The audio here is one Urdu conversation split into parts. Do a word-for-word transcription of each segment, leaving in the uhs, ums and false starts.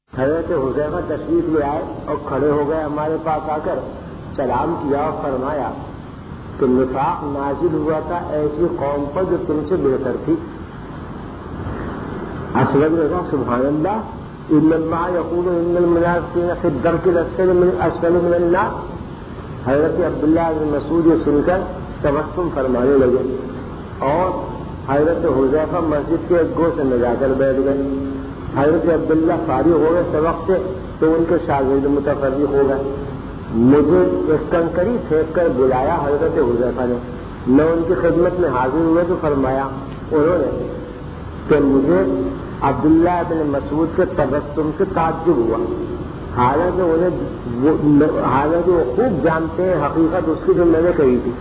حضرت حذیفہ تشریف لے آئے اور کھڑے ہو گئے ہمارے پاس آ کر سلام کیا اور فرمایا کہ نفاق نازل ہوا تھا ایسی قوم پر جو تم سے بہتر تھی. اسود نے کہا سبحان اللہ ان اللہ یقول ان المنافقین فی الدرک الاسفل من اسفل من النار. حضرت عبداللہ بن مسعود یہ سن کر تبسم فرمانے لگے اور حضرت حذیفہ مسجد کے ایک گوشے میں جا کر بیٹھ گئے. حضرت عبداللہ فارغ ہو گئے سبق سے تو ان کے شاگرد متفرق ہو گئے. مجھے ایک کنکری پھینک کر بلایا حضرت حذیفہ نے. میں ان کی خدمت میں حاضر ہوئے تو فرمایا انہوں نے کہ مجھے عبداللہ بن مسعود کے تبسم سے تعجب ہوا، حالانکہ انہیں حالانکہ وہ خوب جانتے ہیں حقیقت اس کی جو میں نے کہی تھی.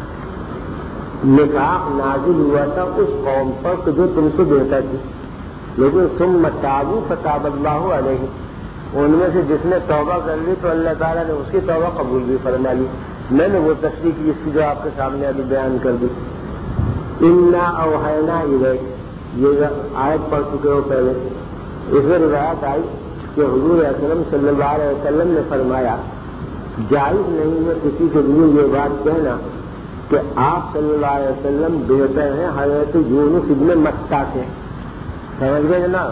نفاق نازل ہوا تھا اس قوم پر جو تم سے بہتر تھی، لیکن ثم تابوا فتاب اللہ علیہ. ان میں سے جس نے توبہ کر لی تو اللہ تعالیٰ نے اس کی توبہ قبول بھی فرما لی. میں نے وہ تشریح کی اس کی جو آپ کے سامنے ابھی بیان کر دی. انا اوحینا الیک، یہ آیت پڑھ چکے ہو پہلے. اس میں روایت آئی کہ حضور اکرم صلی اللہ علیہ وسلم نے فرمایا جائز نہیں ہے کسی کے لیے یہ بات کہنا کہ آپ صلی اللہ علیہ وسلم بہتر ہیں حضرت یونس ابن متیٰ سے. سمجھ گئے نا؟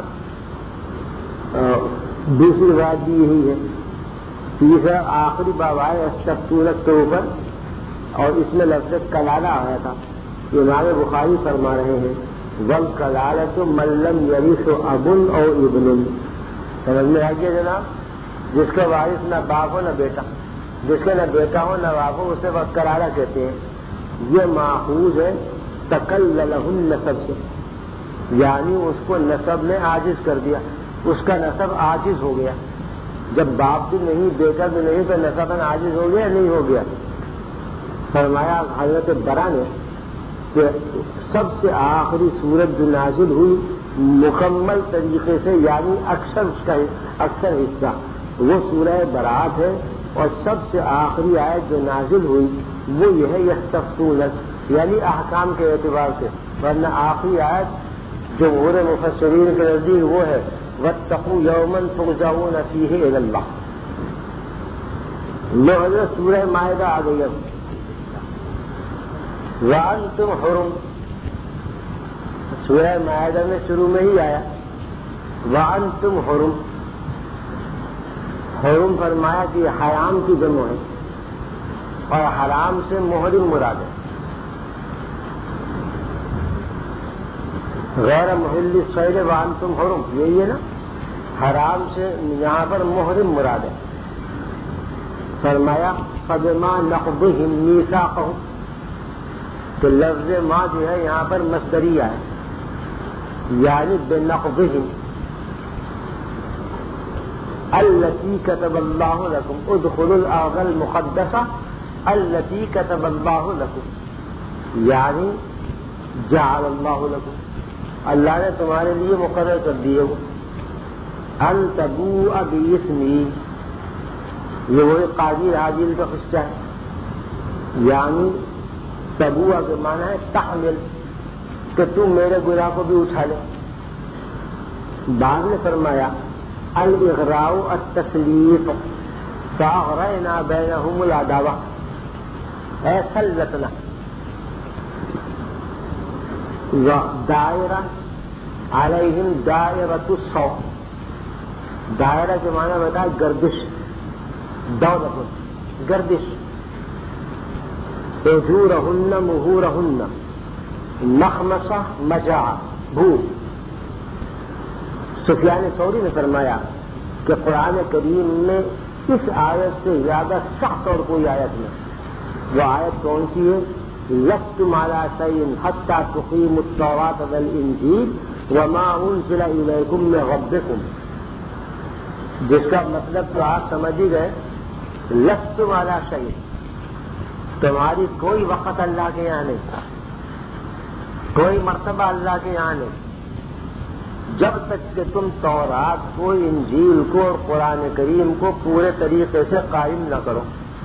دوسری بات بھی یہی ہے. تیسرا آخری باب آئے استفتونک کے اوپر اور اس میں لفظ کلالہ آیا تھا. امام بخاری فرما رہے ہیں والکلالۃ من لم یرث اب او ابن. سمجھ میں آ گیا جناب؟ جس کا وارث نہ باپ ہو نہ بیٹا، جس کا نہ بیٹا ہو نہ باپ ہو اسے وقت کلالہ کہتے ہیں. یہ ماخوذ ہے تکللہ النسب سے، یعنی اس کو نسب نے عاجز کر دیا، اس کا نسب عاجز ہو گیا. جب باپ بھی نہیں بیٹا بھی نہیں تو نسب عاجز ہو گیا نہیں ہو گیا. فرمایا حضرت برا نے کہ سب سے آخری سورت جو نازل ہوئی مکمل طریقے سے یعنی اکثر اس کا اکثر حصہ وہ سورہ برات ہے، اور سب سے آخری آیت جو نازل ہوئی وہ یہ ہے یستفتونک یعنی احکام کے اعتبار سے. ورنہ آخری آیت جو غور مفسرین کے نزدیک وہ ہے واتقوا یوما ترجعون فیہ الی اللہ. لو حضرت سورہ مائدہ آ گئی. اب وانتم حرم، سورہ مائدہ میں شروع میں ہی آیا وانتم حرم. حرم فرمایا کہ حرام کی جمع ہے اور حرام سے محرم مراد ہے. غیر محل الصید وانتم حرم یہی ہے نا. حرام سے یہاں پر محرم مراد ہے. فرمایا فبما نقضهم میثاقهم، تو لفظ ما جو ہے یہاں پر مصدریہ ہے یعنی بنقضهم التي كتب الله لكم ادخلوا الارض المقدسة التي كتب الله لكم، یعنی جعل اللہ لكم، اللہ نے تمہارے لیے مقرر کر دیے وہ. ان تبوء باسمی، یہ وہی قاضی عادل کا قصہ ہے. یعنی تبوء کے معنی ہے تحمل، کہ تم میرے گناہ کو بھی اٹھا لے. بعد نے فرمایا الاغراء التسلیف فاغرينا بينهم العداوة اے سلطنا. دائرہ علیہم دائرۃ السوء، دائرہ کے معنی بتا گردش، دولت گردش. اجورہن مہورہن مخمصہ مجاع بھوک. سفیان ثوری نے فرمایا کہ قرآن کریم میں اس آیت سے زیادہ سخت اور کوئی آیت نہیں. وہ آیت کون سی ہے؟ لستم علی شیء حتی تقیموا التوراۃ والانجیل وما انزل الیکم من ربکم، جس کا مطلب تو آپ سمجھ ہی گئے. لستم علی شیء، تمہاری کوئی وقت اللہ کے یہاں نہیں، کوئی مرتبہ اللہ کے یہاں نہیں جب تک کہ تم تورات کو، انجیل کو اور قرآن کریم کو پورے طریقے سے قائم نہ کرو.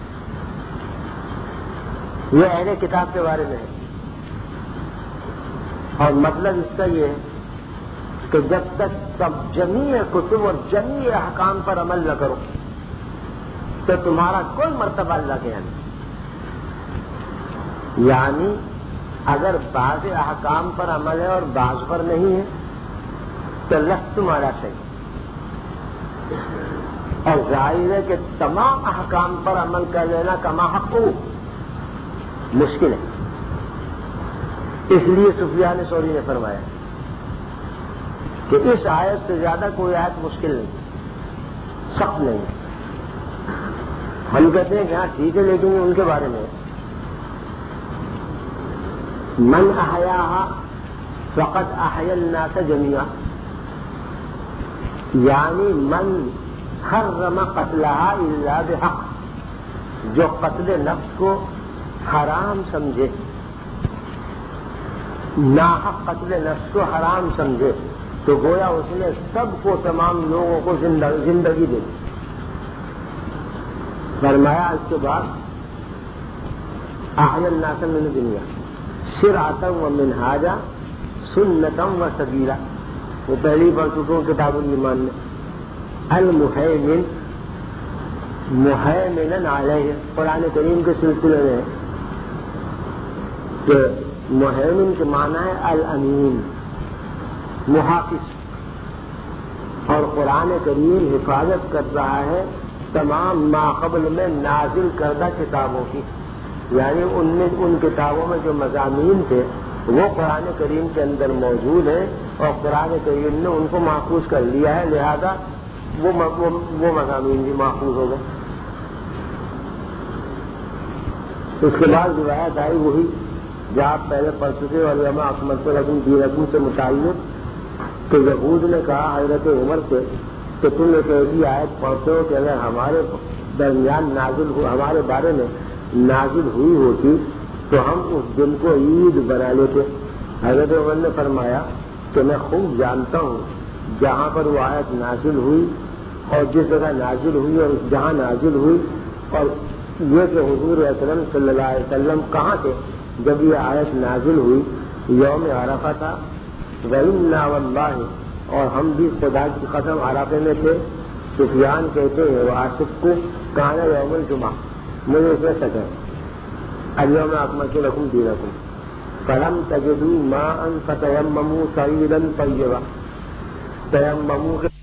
یہ اہل کتاب کے بارے میں ہے. اور مطلب اس کا یہ ہے کہ جب تک سب جمیع کتب اور جمیع احکام پر عمل نہ کرو تو تمہارا کوئی مرتبہ اللہ کے یہاں نہیں. یعنی اگر بعض احکام پر عمل ہے اور بعض پر نہیں ہے تو لفظ تمہارا صحیح. اور ظاہر ہے کہ تمام احکام پر عمل کر لینا کما حق مشکل ہے. اس لیے سفیان ثوری نے فرمایا کہ اس آیت سے زیادہ کوئی آیت مشکل نہیں، سخت نہیں. ہم کہتے ہیں کہ ہاں ٹھیک ہے، لیکن ان کے بارے میں من احیاہا فقد احیا الناس جمیعا، یعنی من حرم قتلہا الا بحق، جو قتل نفس کو حرام سمجھے، ناحق قتل نفس کو حرام سمجھے تو گویا اس نے سب کو، تمام لوگوں کو زندگی دے. فرمایا اس کے بعد احیا الناس من دنیا شرعتا و منہاجا سنتا و سبیلا. وہ پہلی پڑھ چکے ہوں کتاب الایمان میں. المہیمن مہیمنا علیہ، قرآن کریم کے سلسلے میں کہ مہیمن کے معنی ہے الامین، محافظ. اور قرآن کریم حفاظت کر رہا ہے تمام ماقبل میں نازل کردہ کتابوں کی، یعنی ان میں ان کتابوں میں جو مضامین تھے وہ قرآن کریم کے اندر موجود ہیں اور قرآن کریم نے ان کو محفوظ کر لیا ہے، لہذا وہ وہ مضامین بھی محفوظ ہو گئے. اس کے بعد روایت آئی وہی جو آپ پہلے پڑھ چکے اور یوم اکملت لکم دینکم سے متعلق کہ یہود نے کہا حضرت عمر سے کہ تم ایک ایسی آیت پڑھتے ہو کہ اگر ہمارے درمیان نازل ہو، ہمارے بارے میں نازل ہوئی ہوتی تو ہم اس دن کو عید بنا لیتے. حضرت عمر نے فرمایا کہ میں خوب جانتا ہوں جہاں پر وہ آیت نازل ہوئی اور جس جگہ نازل ہوئی اور جہاں نازل ہوئی، اور یہ کہ حضور اکرم صلی اللہ علیہ وسلم کہاں تھے جب یہ آیت نازل ہوئی. یوم عرفہ تھا. وَإِنَّا وَاللَّهِ، اور ہم بھی خدا کی قسم عرفے میں تھے. سفیان کہتے ہیں وہ عاصف کو کان یوم الجمعہ، مجھے اس میں شک ہے. الیوم اکملت لکم دینکم فلم تجدوا ماء فتیمموا صعیدا طیبا، تیمموا